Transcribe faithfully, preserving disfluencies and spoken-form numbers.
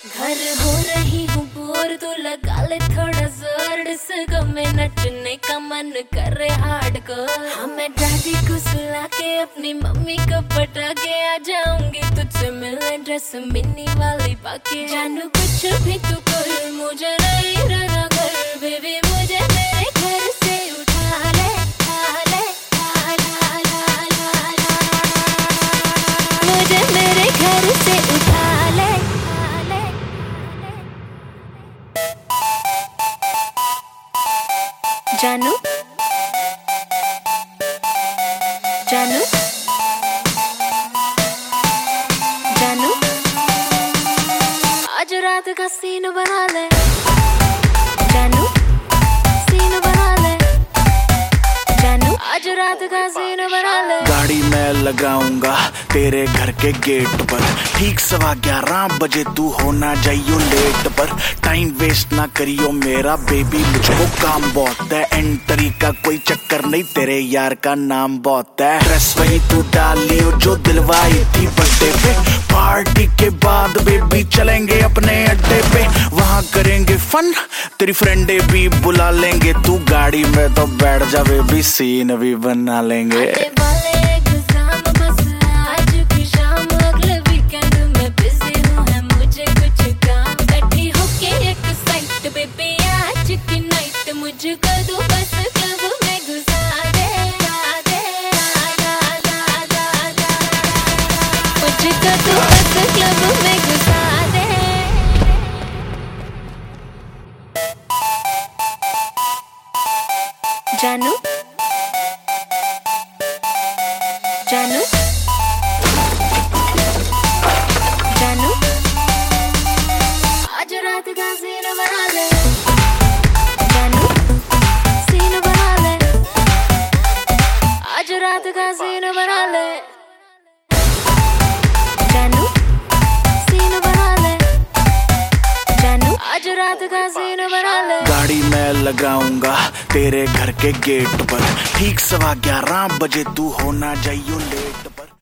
घर हो रही हूँ बोर तो लगा ले थोड़ा जोर, इस गम में नचने का मन करे हार्डकोर। हाँ मैं डैडी को सुला के अपनी मम्मी को पटा के आ जाऊंगी तुझसे मिलने, ड्रेस मिनी वाली पाके। जानू कुछ भी तू कर, मुझे नहीं रहना घर, बेबी मुझे मेरे घर से उठा ले, उठा ले, ला, ला, ला, ला, ला। मुझे मेरे घर से उठा ले। जानू जानू जानू आज रात का सीन बना ले, जानू सीन बना ले, जानू आज रात का सीन बना ले। गाड़ी मैं लगाऊंगा तेरे घर के गेट पर, ठीक सवा ग्यारह बजे तू होना जाइयो लेट पर। टाइम वेस्ट ना करियो मेरा बेबी, मुझको काम बहुत है, एंट्री का कोई चक्कर नहीं, तेरे यार का नाम बहुत है। ड्रेस वही तू डाल लियो जो दिलवाई थी बर्थडे पे, पार्टी के बाद बेबी चलेंगे अपने अड्डे पे, वहाँ करेंगे फन, तेरी फ्रेंडे भी बुला लेंगे। तू गाड़ी में तो बैठ जा बेबी, सीन भी बना लेंगे। मुझको तू बस क्लब में घुसा दे, दे, दा, दा, दा, दा। मुझको तू बस क्लब में घुसा दे। जानू जानू जानू आज रात का सीन बना ले, रात का सीन बना ले, जानू सीन बना ले, जानू आज रात का सीन बना ले। गाड़ी मैं लगाऊंगा तेरे घर के गेट पर, ठीक सवा ग्यारह बजे तू होना जाइयो ले।